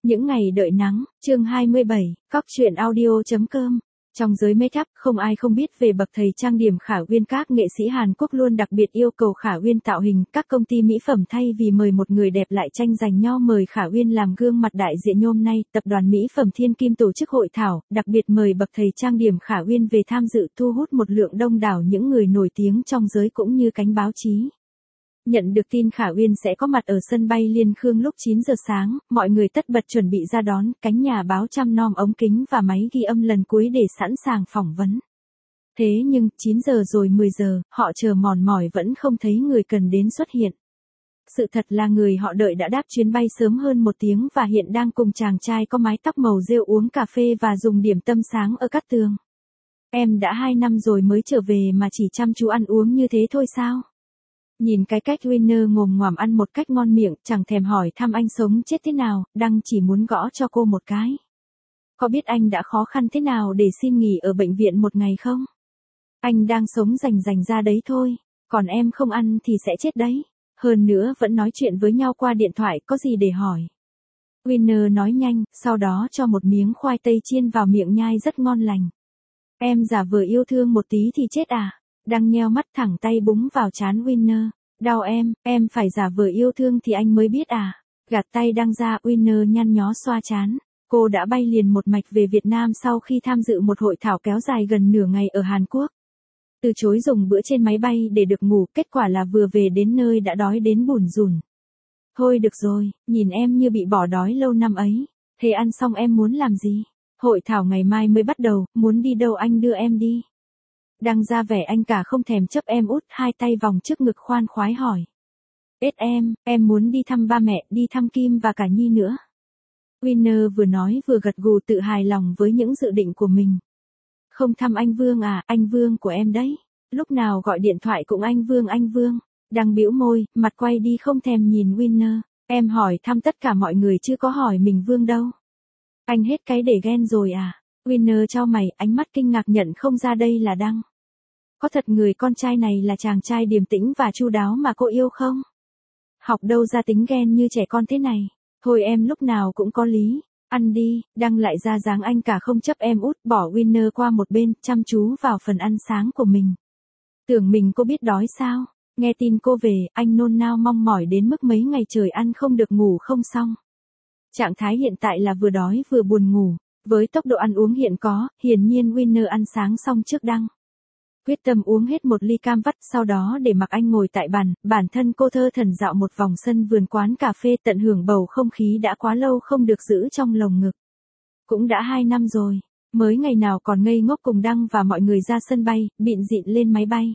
Những ngày đợi nắng, chương 27, Cóc truyện audio.com. Trong giới make-up, không ai không biết về bậc thầy trang điểm Khả Uyên. Các nghệ sĩ Hàn Quốc luôn đặc biệt yêu cầu Khả Uyên tạo hình. Các công ty mỹ phẩm thay vì mời một người đẹp lại tranh giành nhau mời Khả Uyên làm gương mặt đại diện. Hôm nay, tập đoàn mỹ phẩm Thiên Kim tổ chức hội thảo, đặc biệt mời bậc thầy trang điểm Khả Uyên về tham dự, thu hút một lượng đông đảo những người nổi tiếng trong giới cũng như cánh báo chí. Nhận được tin Khả Uyên sẽ có mặt ở sân bay Liên Khương lúc 9 giờ sáng, mọi người tất bật chuẩn bị ra đón, cánh nhà báo chăm nom ống kính và máy ghi âm lần cuối để sẵn sàng phỏng vấn. Thế nhưng, 9 giờ rồi 10 giờ, họ chờ mòn mỏi vẫn không thấy người cần đến xuất hiện. Sự thật là người họ đợi đã đáp chuyến bay sớm hơn 1 tiếng và hiện đang cùng chàng trai có mái tóc màu rêu uống cà phê và dùng điểm tâm sáng ở Cát Tường. Em đã 2 năm rồi mới trở về mà chỉ chăm chú ăn uống như thế thôi sao? Nhìn cái cách Winner ngồm ngoàm ăn một cách ngon miệng, chẳng thèm hỏi thăm anh sống chết thế nào, Đăng chỉ muốn gõ cho cô một cái. Có biết anh đã khó khăn thế nào để xin nghỉ ở bệnh viện một ngày không? Anh đang sống rành ra đấy thôi, còn em không ăn thì sẽ chết đấy. Hơn nữa vẫn nói chuyện với nhau qua điện thoại, có gì để hỏi. Winner nói nhanh, sau đó cho một miếng khoai tây chiên vào miệng nhai rất ngon lành. Em giả vờ yêu thương một tí thì chết à? Đăng nheo mắt thẳng tay búng vào trán Winner. Đau em phải giả vờ yêu thương thì anh mới biết à? Gạt tay Đăng ra, Winner nhăn nhó xoa trán. Cô đã bay liền một mạch về Việt Nam sau khi tham dự một hội thảo kéo dài gần nửa ngày ở Hàn Quốc. Từ chối dùng bữa trên máy bay để được ngủ, kết quả là vừa về đến nơi đã đói đến bủn rủn. Thôi được rồi, nhìn em như bị bỏ đói lâu năm ấy. Thế ăn xong em muốn làm gì? Hội thảo ngày mai mới bắt đầu, muốn đi đâu anh đưa em đi. Đăng ra vẻ anh cả không thèm chấp em út, hai tay vòng trước ngực khoan khoái hỏi. Em muốn đi thăm ba mẹ, đi thăm Kim và cả Nhi nữa. Winner vừa nói vừa gật gù tự hài lòng với những dự định của mình. Không thăm anh Vương à, anh Vương của em đấy. Lúc nào gọi điện thoại cũng anh Vương. Đăng bĩu môi, mặt quay đi không thèm nhìn Winner. Em hỏi thăm tất cả mọi người chứ có hỏi mình Vương đâu. Anh hết cái để ghen rồi à? Winner chau mày, ánh mắt kinh ngạc nhận không ra đây là Đăng. Có thật người con trai này là chàng trai điềm tĩnh và chu đáo mà cô yêu không? Học đâu ra tính ghen như trẻ con thế này. Thôi em lúc nào cũng có lý. Ăn đi. Đăng lại ra dáng anh cả không chấp em út, bỏ Winner qua một bên, chăm chú vào phần ăn sáng của mình. Tưởng mình cô biết đói sao? Nghe tin cô về, anh nôn nao mong mỏi đến mức mấy ngày trời ăn không được ngủ không xong. Trạng thái hiện tại là vừa đói vừa buồn ngủ. Với tốc độ ăn uống hiện có, hiển nhiên Winner ăn sáng xong trước Đăng. Quyết tâm uống hết một ly cam vắt, sau đó để mặc anh ngồi tại bàn, bản thân cô thơ thẩn dạo một vòng sân vườn quán cà phê, tận hưởng bầu không khí đã quá lâu không được giữ trong lồng ngực. Cũng đã 2 năm rồi, mới ngày nào còn ngây ngốc cùng Đăng và mọi người ra sân bay, bịn dịn lên máy bay.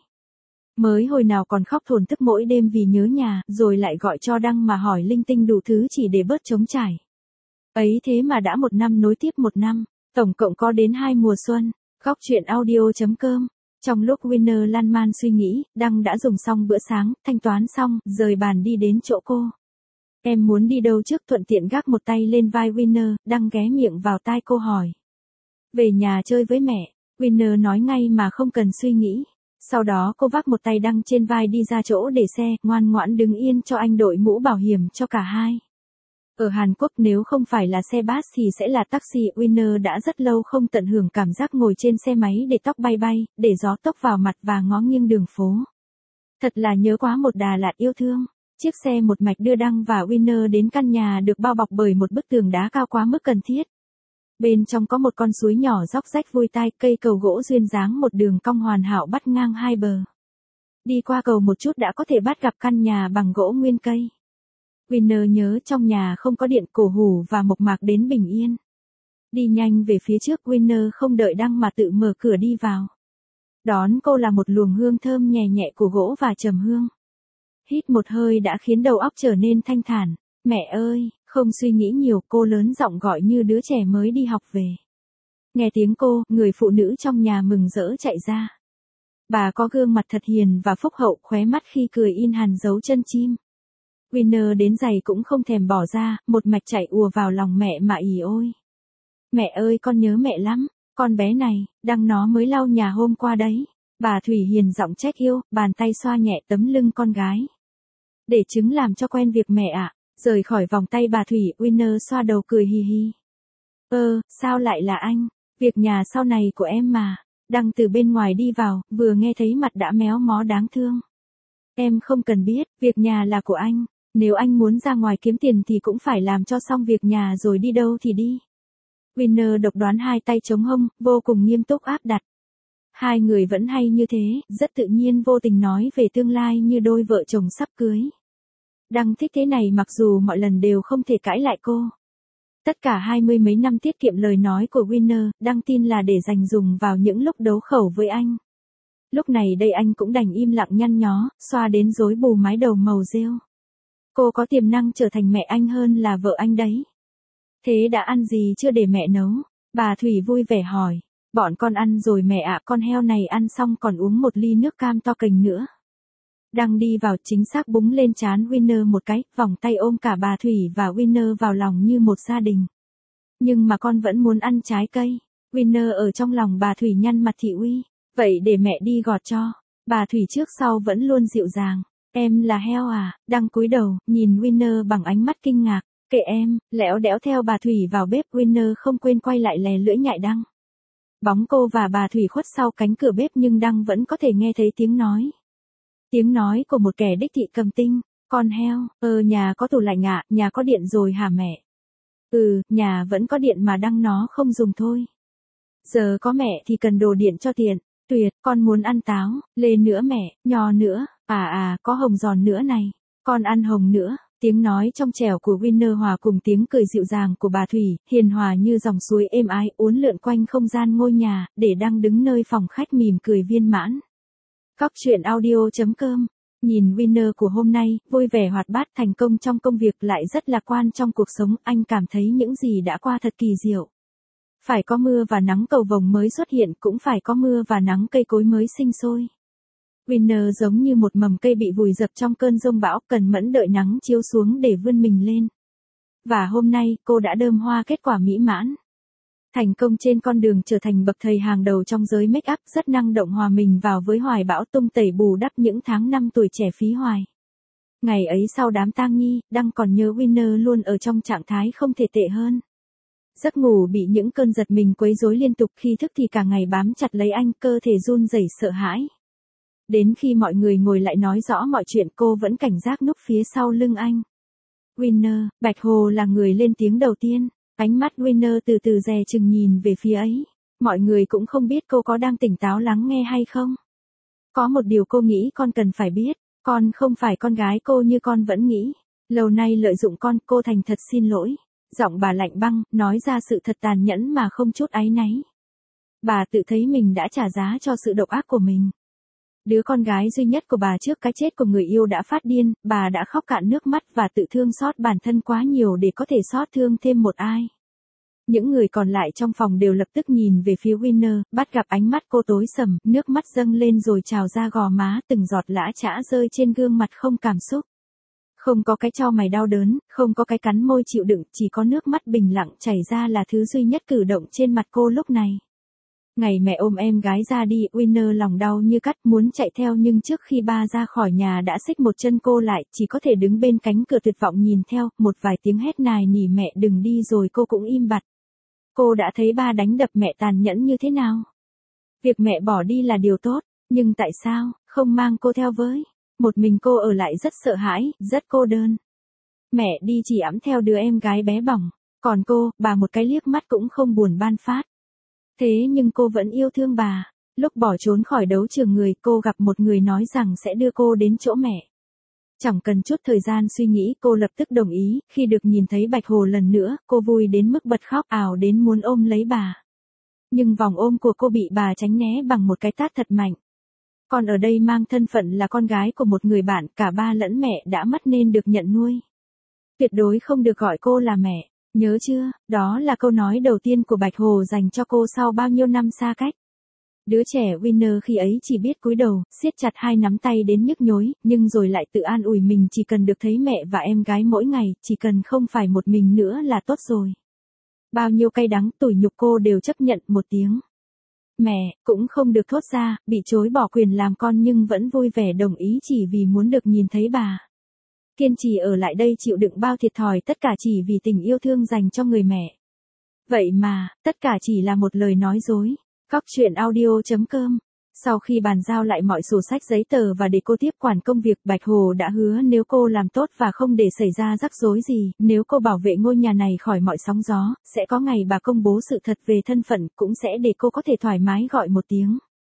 Mới hồi nào còn khóc thổn thức mỗi đêm vì nhớ nhà, rồi lại gọi cho Đăng mà hỏi linh tinh đủ thứ chỉ để bớt trống trải. Ấy thế mà đã 1 năm nối tiếp 1 năm, tổng cộng có đến 2 mùa xuân. Cóc truyện audio.com. Trong lúc Winner lan man suy nghĩ, Đăng đã dùng xong bữa sáng, thanh toán xong, rời bàn đi đến chỗ cô. Em muốn đi đâu trước? Thuận tiện gác một tay lên vai Winner, Đăng ghé miệng vào tai cô hỏi. Về nhà chơi với mẹ, Winner nói ngay mà không cần suy nghĩ. Sau đó cô vác một tay Đăng trên vai đi ra chỗ để xe, ngoan ngoãn đứng yên cho anh đội mũ bảo hiểm cho cả hai. Ở Hàn Quốc nếu không phải là xe bus thì sẽ là taxi. Winner đã rất lâu không tận hưởng cảm giác ngồi trên xe máy để tóc bay bay, để gió tốc vào mặt và ngó nghiêng đường phố. Thật là nhớ quá một Đà Lạt yêu thương. Chiếc xe một mạch đưa Đăng và Winner đến căn nhà được bao bọc bởi một bức tường đá cao quá mức cần thiết. Bên trong có một con suối nhỏ róc rách vui tai, cây cầu gỗ duyên dáng một đường cong hoàn hảo bắt ngang hai bờ. Đi qua cầu một chút đã có thể bắt gặp căn nhà bằng gỗ nguyên cây. Winner nhớ trong nhà không có điện, cổ hủ và mộc mạc đến bình yên. Đi nhanh về phía trước, Winner không đợi Đăng mà tự mở cửa đi vào. Đón cô là một luồng hương thơm nhẹ nhẹ của gỗ và trầm hương. Hít một hơi đã khiến đầu óc trở nên thanh thản. Mẹ ơi, không suy nghĩ nhiều, cô lớn giọng gọi như đứa trẻ mới đi học về. Nghe tiếng cô, người phụ nữ trong nhà mừng rỡ chạy ra. Bà có gương mặt thật hiền và phúc hậu, khóe mắt khi cười in hằn dấu chân chim. Winner đến giày cũng không thèm bỏ ra, một mạch chạy ùa vào lòng mẹ mà ỉ ôi. Mẹ ơi con nhớ mẹ lắm, con bé này, Đăng nó mới lau nhà hôm qua đấy. Bà Thủy hiền giọng trách yêu, bàn tay xoa nhẹ tấm lưng con gái. Để chứng làm cho quen việc mẹ ạ. Rời khỏi vòng tay bà Thủy, Winner xoa đầu cười hì hì. Sao lại là anh? Việc nhà sau này của em mà. Đăng từ bên ngoài đi vào, vừa nghe thấy mặt đã méo mó đáng thương. Em không cần biết, việc nhà là của anh. Nếu anh muốn ra ngoài kiếm tiền thì cũng phải làm cho xong việc nhà rồi đi đâu thì đi. Winner độc đoán, hai tay chống hông, vô cùng nghiêm túc áp đặt. Hai người vẫn hay như thế, rất tự nhiên vô tình nói về tương lai như đôi vợ chồng sắp cưới. Đăng thích thế này mặc dù mọi lần đều không thể cãi lại cô. Tất cả 20 mấy năm tiết kiệm lời nói của Winner, Đăng tin là để dành dùng vào những lúc đấu khẩu với anh. Lúc này đây anh cũng đành im lặng nhăn nhó, xoa đến rối bù mái đầu màu rêu. Cô có tiềm năng trở thành mẹ anh hơn là vợ anh đấy. Thế đã ăn gì chưa để mẹ nấu? Bà Thủy vui vẻ hỏi. Bọn con ăn rồi mẹ ạ, con heo này ăn xong còn uống một ly nước cam to cành nữa. Đăng đi vào chính xác búng lên trán Winner một cái, vòng tay ôm cả bà Thủy và Winner vào lòng như một gia đình. Nhưng mà con vẫn muốn ăn trái cây. Winner ở trong lòng bà Thủy nhăn mặt thị uy. Vậy để mẹ đi gọt cho. Bà Thủy trước sau vẫn luôn dịu dàng. Em là heo à? Đăng cúi đầu, nhìn Winner bằng ánh mắt kinh ngạc. Kệ em, lẽo đẽo theo bà Thủy vào bếp. Winner không quên quay lại lè lưỡi nhại Đăng. Bóng cô và bà Thủy khuất sau cánh cửa bếp nhưng Đăng vẫn có thể nghe thấy tiếng nói. Tiếng nói của một kẻ đích thị cầm tinh. Con heo, nhà có tủ lạnh ạ, nhà có điện rồi hả mẹ? Nhà vẫn có điện mà Đăng nó không dùng thôi. Giờ có mẹ thì cần đồ điện cho tiện. Tuyệt, con muốn ăn táo, lê nữa mẹ, nho nữa, có hồng giòn nữa này. Con ăn hồng nữa. Tiếng nói trong trẻo của Winner hòa cùng tiếng cười dịu dàng của bà Thủy, hiền hòa như dòng suối êm ái uốn lượn quanh không gian ngôi nhà, để Đăng đứng nơi phòng khách mỉm cười viên mãn. Cóc truyện audio.com. Nhìn Winner của hôm nay, vui vẻ hoạt bát, thành công trong công việc, lại rất lạc quan trong cuộc sống, anh cảm thấy những gì đã qua thật kỳ diệu. Phải có mưa và nắng cầu vồng mới xuất hiện, cũng phải có mưa và nắng cây cối mới sinh sôi. Winner giống như một mầm cây bị vùi dập trong cơn giông bão, cần mẫn đợi nắng chiếu xuống để vươn mình lên. Và hôm nay, cô đã đơm hoa kết quả mỹ mãn. Thành công trên con đường trở thành bậc thầy hàng đầu trong giới make up, rất năng động hòa mình vào với hoài bão tung tẩy bù đắp những tháng năm tuổi trẻ phí hoài. Ngày ấy sau đám tang nhi, Đăng còn nhớ Winner luôn ở trong trạng thái không thể tệ hơn. Giấc ngủ bị những cơn giật mình quấy rối liên tục, khi thức thì cả ngày bám chặt lấy anh, cơ thể run rẩy sợ hãi. Đến khi mọi người ngồi lại nói rõ mọi chuyện, cô vẫn cảnh giác núp phía sau lưng anh. Winner, Bạch Hồ là người lên tiếng đầu tiên. Ánh mắt Winner từ từ dè chừng nhìn về phía ấy. Mọi người cũng không biết cô có đang tỉnh táo lắng nghe hay không. Có một điều cô nghĩ con cần phải biết. Con không phải con gái cô như con vẫn nghĩ. Lâu nay lợi dụng con, cô thành thật xin lỗi. Giọng bà lạnh băng, nói ra sự thật tàn nhẫn mà không chút áy náy. Bà tự thấy mình đã trả giá cho sự độc ác của mình. Đứa con gái duy nhất của bà trước cái chết của người yêu đã phát điên, bà đã khóc cạn nước mắt và tự thương xót bản thân quá nhiều để có thể xót thương thêm một ai. Những người còn lại trong phòng đều lập tức nhìn về phía Winner, bắt gặp ánh mắt cô tối sầm, nước mắt dâng lên rồi trào ra gò má, từng giọt lã chã rơi trên gương mặt không cảm xúc. Không có cái chau mày đau đớn, không có cái cắn môi chịu đựng, chỉ có nước mắt bình lặng chảy ra là thứ duy nhất cử động trên mặt cô lúc này. Ngày mẹ ôm em gái ra đi, Winner lòng đau như cắt, muốn chạy theo nhưng trước khi ba ra khỏi nhà đã xích một chân cô lại, chỉ có thể đứng bên cánh cửa tuyệt vọng nhìn theo, một vài tiếng hét nài nỉ mẹ đừng đi rồi cô cũng im bặt. Cô đã thấy ba đánh đập mẹ tàn nhẫn như thế nào. Việc mẹ bỏ đi là điều tốt, nhưng tại sao không mang cô theo với? Một mình cô ở lại rất sợ hãi, rất cô đơn. Mẹ đi chỉ ẵm theo đứa em gái bé bỏng, còn cô, bà một cái liếc mắt cũng không buồn ban phát. Thế nhưng cô vẫn yêu thương bà. Lúc bỏ trốn khỏi đấu trường người, cô gặp một người nói rằng sẽ đưa cô đến chỗ mẹ. Chẳng cần chút thời gian suy nghĩ, cô lập tức đồng ý. Khi được nhìn thấy Bạch Hồ lần nữa, cô vui đến mức bật khóc, ào đến muốn ôm lấy bà. Nhưng vòng ôm của cô bị bà tránh né bằng một cái tát thật mạnh. Còn ở đây mang thân phận là con gái của một người bạn, cả ba lẫn mẹ đã mất nên được nhận nuôi. Tuyệt đối không được gọi cô là mẹ. Nhớ chưa, đó là câu nói đầu tiên của Bạch Hồ dành cho cô sau bao nhiêu năm xa cách. Đứa trẻ Winner khi ấy chỉ biết cúi đầu, siết chặt hai nắm tay đến nhức nhối, nhưng rồi lại tự an ủi mình chỉ cần được thấy mẹ và em gái mỗi ngày, chỉ cần không phải một mình nữa là tốt rồi. Bao nhiêu cay đắng, tủi nhục cô đều chấp nhận một tiếng. Mẹ, cũng không được thốt ra, bị chối bỏ quyền làm con nhưng vẫn vui vẻ đồng ý chỉ vì muốn được nhìn thấy bà. kiên trì ở lại đây chịu đựng bao thiệt thòi tất cả chỉ vì tình yêu thương dành cho người mẹ. Vậy mà, tất cả chỉ là một lời nói dối. Cóc truyện audio.com. Sau khi bàn giao lại mọi sổ sách giấy tờ và để cô tiếp quản công việc, Bạch Hồ đã hứa nếu cô làm tốt và không để xảy ra rắc rối gì, nếu cô bảo vệ ngôi nhà này khỏi mọi sóng gió, sẽ có ngày bà công bố sự thật về thân phận, cũng sẽ để cô có thể thoải mái gọi một tiếng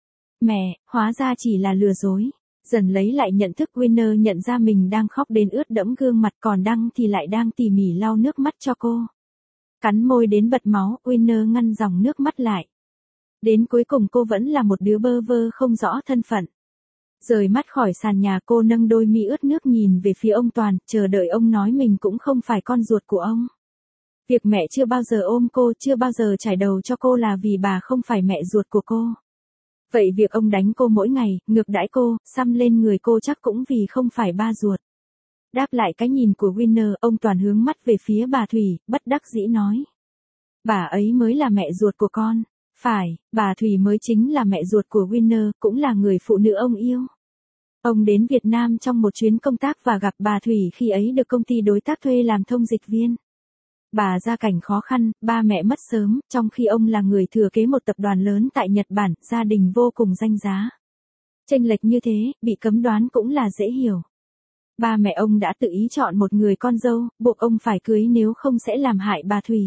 mẹ. Hóa ra chỉ là lừa dối. Dần lấy lại nhận thức, Winner nhận ra mình đang khóc đến ướt đẫm gương mặt, còn Đăng thì lại đang tỉ mỉ lau nước mắt cho cô. Cắn môi đến bật máu, Winner ngăn dòng nước mắt lại. Đến cuối cùng cô vẫn là một đứa bơ vơ không rõ thân phận. Rời mắt khỏi sàn nhà, cô nâng đôi mi ướt nước nhìn về phía ông Toàn, chờ đợi ông nói mình cũng không phải con ruột của ông. Việc mẹ chưa bao giờ ôm cô, chưa bao giờ trải đầu cho cô là vì bà không phải mẹ ruột của cô. Vậy việc ông đánh cô mỗi ngày, ngược đãi cô, xăm lên người cô chắc cũng vì không phải ba ruột. Đáp lại cái nhìn của Winner, ông Toàn hướng mắt về phía bà Thủy, bất đắc dĩ nói. Bà ấy mới là mẹ ruột của con. Phải, bà Thủy mới chính là mẹ ruột của Winner, cũng là người phụ nữ ông yêu. Ông đến Việt Nam trong một chuyến công tác và gặp bà Thủy khi ấy được công ty đối tác thuê làm thông dịch viên. Bà gia cảnh khó khăn, ba mẹ mất sớm, trong khi ông là người thừa kế một tập đoàn lớn tại Nhật Bản, gia đình vô cùng danh giá. Chênh lệch như thế, bị cấm đoán cũng là dễ hiểu. Ba mẹ ông đã tự ý chọn một người con dâu, buộc ông phải cưới nếu không sẽ làm hại bà Thủy.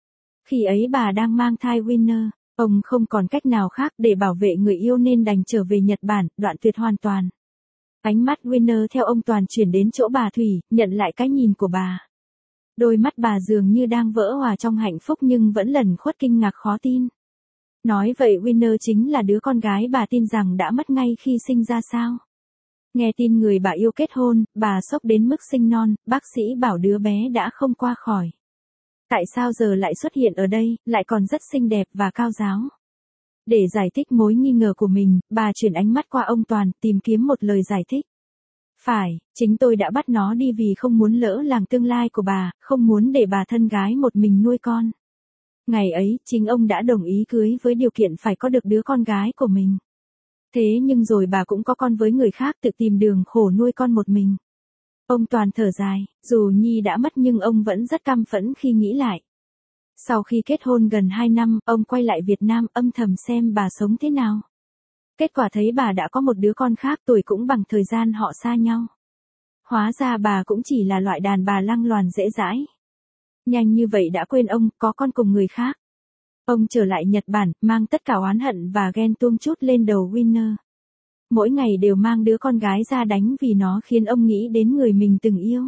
Khi ấy bà đang mang thai Winner, ông không còn cách nào khác để bảo vệ người yêu nên đành trở về Nhật Bản, đoạn tuyệt hoàn toàn. Ánh mắt Winner theo ông Toàn chuyển đến chỗ bà Thủy, nhận lại cái nhìn của bà. Đôi mắt bà dường như đang vỡ òa trong hạnh phúc nhưng vẫn lẩn khuất kinh ngạc khó tin. Nói vậy Winner chính là đứa con gái bà tin rằng đã mất ngay khi sinh ra sao? Nghe tin người bà yêu kết hôn, bà sốc đến mức sinh non, bác sĩ bảo đứa bé đã không qua khỏi. Tại sao giờ lại xuất hiện ở đây, lại còn rất xinh đẹp và cao ráo? Để giải thích mối nghi ngờ của mình, bà chuyển ánh mắt qua ông Toàn, tìm kiếm một lời giải thích. Phải, chính tôi đã bắt nó đi vì không muốn lỡ làng tương lai của bà, không muốn để bà thân gái một mình nuôi con. Ngày ấy, chính ông đã đồng ý cưới với điều kiện phải có được đứa con gái của mình. Thế nhưng rồi bà cũng có con với người khác, tự tìm đường khổ nuôi con một mình. Ông Toàn thở dài, dù Nhi đã mất nhưng ông vẫn rất căm phẫn khi nghĩ lại. Sau khi kết hôn gần 2 năm, ông quay lại Việt Nam âm thầm xem bà sống thế nào. Kết quả thấy bà đã có một đứa con khác, tuổi cũng bằng thời gian họ xa nhau. Hóa ra bà cũng chỉ là loại đàn bà lăng loàn dễ dãi. Nhanh như vậy đã quên ông, có con cùng người khác. Ông trở lại Nhật Bản, mang tất cả oán hận và ghen tuông trút lên đầu Winner. Mỗi ngày đều mang đứa con gái ra đánh vì nó khiến ông nghĩ đến người mình từng yêu.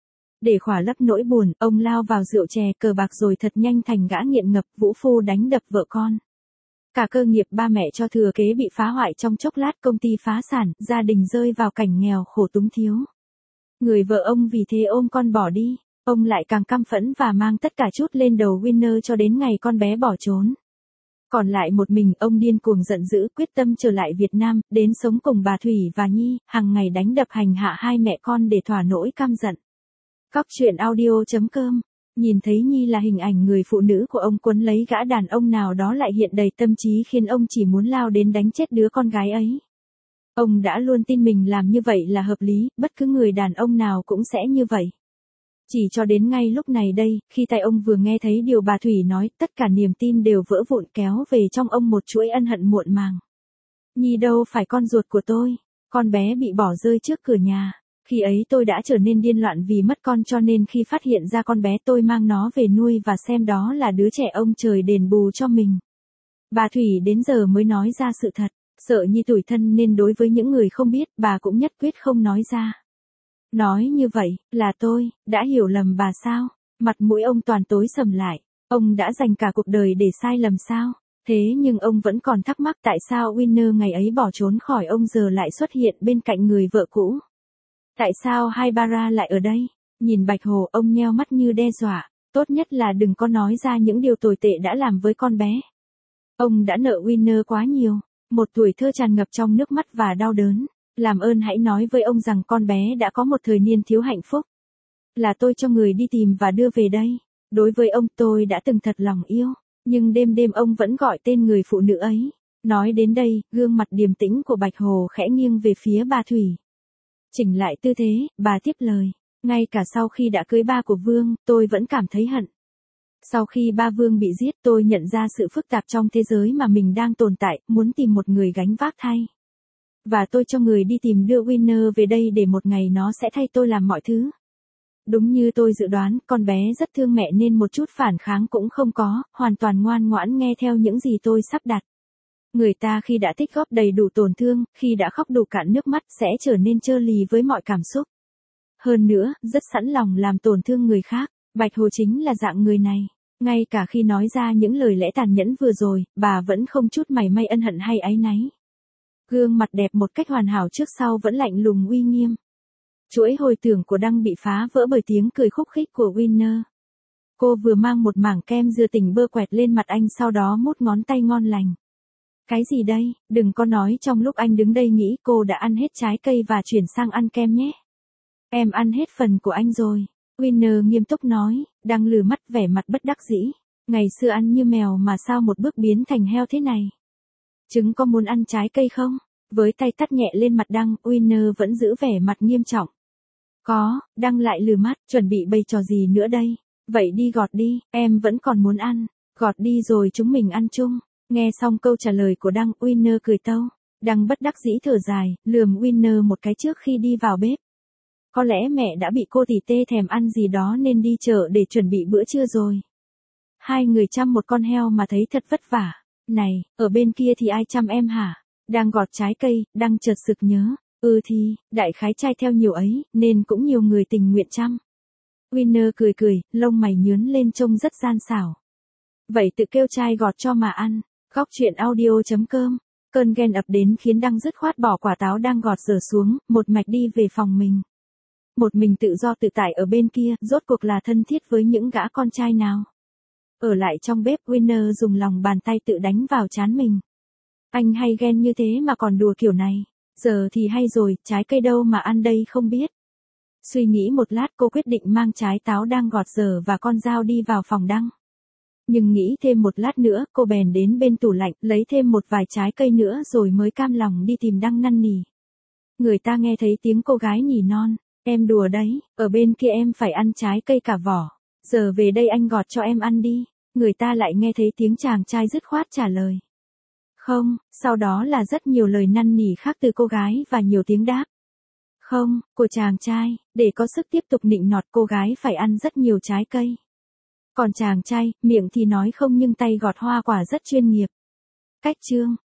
Để khỏa lấp nỗi buồn, ông lao vào rượu chè, cờ bạc rồi thật nhanh thành gã nghiện ngập, vũ phu đánh đập vợ con. Cả cơ nghiệp ba mẹ cho thừa kế bị phá hoại trong chốc lát, công ty phá sản, gia đình rơi vào cảnh nghèo khổ túng thiếu. Người vợ ông vì thế ôm con bỏ đi, ông lại càng căm phẫn và mang tất cả trút lên đầu Winner cho đến ngày con bé bỏ trốn. Còn lại một mình, ông điên cuồng giận dữ, quyết tâm trở lại Việt Nam, đến sống cùng bà Thủy và Nhi, hàng ngày đánh đập hành hạ hai mẹ con để thỏa nỗi căm giận. Cóc truyện audio.com. Nhìn thấy Nhi là hình ảnh người phụ nữ của ông quấn lấy gã đàn ông nào đó lại hiện đầy tâm trí khiến ông chỉ muốn lao đến đánh chết đứa con gái ấy. Ông đã luôn tin mình làm như vậy là hợp lý, bất cứ người đàn ông nào cũng sẽ như vậy. Chỉ cho đến ngay lúc này đây, khi tai ông vừa nghe thấy điều bà Thủy nói, tất cả niềm tin đều vỡ vụn kéo về trong ông một chuỗi ân hận muộn màng. Nhi đâu phải con ruột của tôi, con bé bị bỏ rơi trước cửa nhà. Khi ấy tôi đã trở nên điên loạn vì mất con cho nên khi phát hiện ra con bé tôi mang nó về nuôi và xem đó là đứa trẻ ông trời đền bù cho mình. Bà Thủy đến giờ mới nói ra sự thật, sợ Nhi tủi thân nên đối với những người không biết, bà cũng nhất quyết không nói ra. Nói như vậy, là tôi, đã hiểu lầm bà sao? Mặt mũi ông Toàn tối sầm lại, ông đã dành cả cuộc đời để sai lầm sao? Thế nhưng ông vẫn còn thắc mắc tại sao Winner ngày ấy bỏ trốn khỏi ông giờ lại xuất hiện bên cạnh người vợ cũ. Tại sao hai Bara lại ở đây? Nhìn Bạch Hồ, ông nheo mắt như đe dọa, tốt nhất là đừng có nói ra những điều tồi tệ đã làm với con bé. Ông đã nợ Winner quá nhiều, một tuổi thơ tràn ngập trong nước mắt và đau đớn. Làm ơn hãy nói với ông rằng con bé đã có một thời niên thiếu hạnh phúc. Là tôi cho người đi tìm và đưa về đây. Đối với ông tôi đã từng thật lòng yêu, nhưng đêm đêm ông vẫn gọi tên người phụ nữ ấy. Nói đến đây, gương mặt điềm tĩnh của Bạch Hồ khẽ nghiêng về phía bà Thủy. Chỉnh lại tư thế, bà tiếp lời. Ngay cả sau khi đã cưới ba của Vương, tôi vẫn cảm thấy hận. Sau khi ba Vương bị giết, tôi nhận ra sự phức tạp trong thế giới mà mình đang tồn tại, muốn tìm một người gánh vác thay. Và tôi cho người đi tìm đưa Winner về đây để một ngày nó sẽ thay tôi làm mọi thứ. Đúng như tôi dự đoán, con bé rất thương mẹ nên một chút phản kháng cũng không có, hoàn toàn ngoan ngoãn nghe theo những gì tôi sắp đặt. Người ta khi đã tích góp đầy đủ tổn thương, khi đã khóc đủ cạn nước mắt sẽ trở nên trơ lì với mọi cảm xúc. Hơn nữa, rất sẵn lòng làm tổn thương người khác. Bạch Hồ chính là dạng người này. Ngay cả khi nói ra những lời lẽ tàn nhẫn vừa rồi, bà vẫn không chút mảy may ân hận hay áy náy. Gương mặt đẹp một cách hoàn hảo trước sau vẫn lạnh lùng uy nghiêm. Chuỗi hồi tưởng của Đăng bị phá vỡ bởi tiếng cười khúc khích của Winner. Cô vừa mang một mảng kem dưa tỉnh bơ quẹt lên mặt anh sau đó mút ngón tay ngon lành. Cái gì đây, đừng có nói trong lúc anh đứng đây nghĩ cô đã ăn hết trái cây và chuyển sang ăn kem nhé. Em ăn hết phần của anh rồi. Winner nghiêm túc nói, Đăng lừ mắt vẻ mặt bất đắc dĩ. Ngày xưa ăn như mèo mà sao một bước biến thành heo thế này. Trứng có muốn ăn trái cây không? Với tay tắt nhẹ lên mặt Đăng, Winner vẫn giữ vẻ mặt nghiêm trọng. Có, Đăng lại lừ mắt, chuẩn bị bày trò gì nữa đây? Vậy đi gọt đi, em vẫn còn muốn ăn. Gọt đi rồi chúng mình ăn chung. Nghe xong câu trả lời của Đăng, Winner cười tâu. Đăng bất đắc dĩ thở dài, lườm Winner một cái trước khi đi vào bếp. Có lẽ mẹ đã bị cô tỉ tê thèm ăn gì đó nên đi chợ để chuẩn bị bữa trưa rồi. Hai người chăm một con heo mà thấy thật vất vả. Này, ở bên kia thì ai chăm em hả? Đang gọt trái cây, Đăng chợt sực nhớ. Thì, đại khái trai theo nhiều ấy, nên cũng nhiều người tình nguyện chăm. Winner cười cười, lông mày nhướn lên trông rất gian xảo. Vậy tự kêu trai gọt cho mà ăn. Góc chuyện audio.com. Cơn ghen ập đến khiến Đăng dứt khoát bỏ quả táo đang gọt dở xuống, một mạch đi về phòng mình. Một mình tự do tự tại ở bên kia, rốt cuộc là thân thiết với những gã con trai nào. Ở lại trong bếp, Winner dùng lòng bàn tay tự đánh vào trán mình. Anh hay ghen như thế mà còn đùa kiểu này. Giờ thì hay rồi, trái cây đâu mà ăn đây không biết. Suy nghĩ một lát cô quyết định mang trái táo đang gọt dở và con dao đi vào phòng Đăng. Nhưng nghĩ thêm một lát nữa, cô bèn đến bên tủ lạnh, lấy thêm một vài trái cây nữa rồi mới cam lòng đi tìm Đăng năn nỉ. Người ta nghe thấy tiếng cô gái nỉ non. Em đùa đấy, ở bên kia em phải ăn trái cây cả vỏ. Giờ về đây anh gọt cho em ăn đi. Người ta lại nghe thấy tiếng chàng trai dứt khoát trả lời. Không, sau đó là rất nhiều lời năn nỉ khác từ cô gái và nhiều tiếng đáp. Không, của chàng trai, để có sức tiếp tục nịnh nọt cô gái phải ăn rất nhiều trái cây. Còn chàng trai, miệng thì nói không nhưng tay gọt hoa quả rất chuyên nghiệp. Cách chương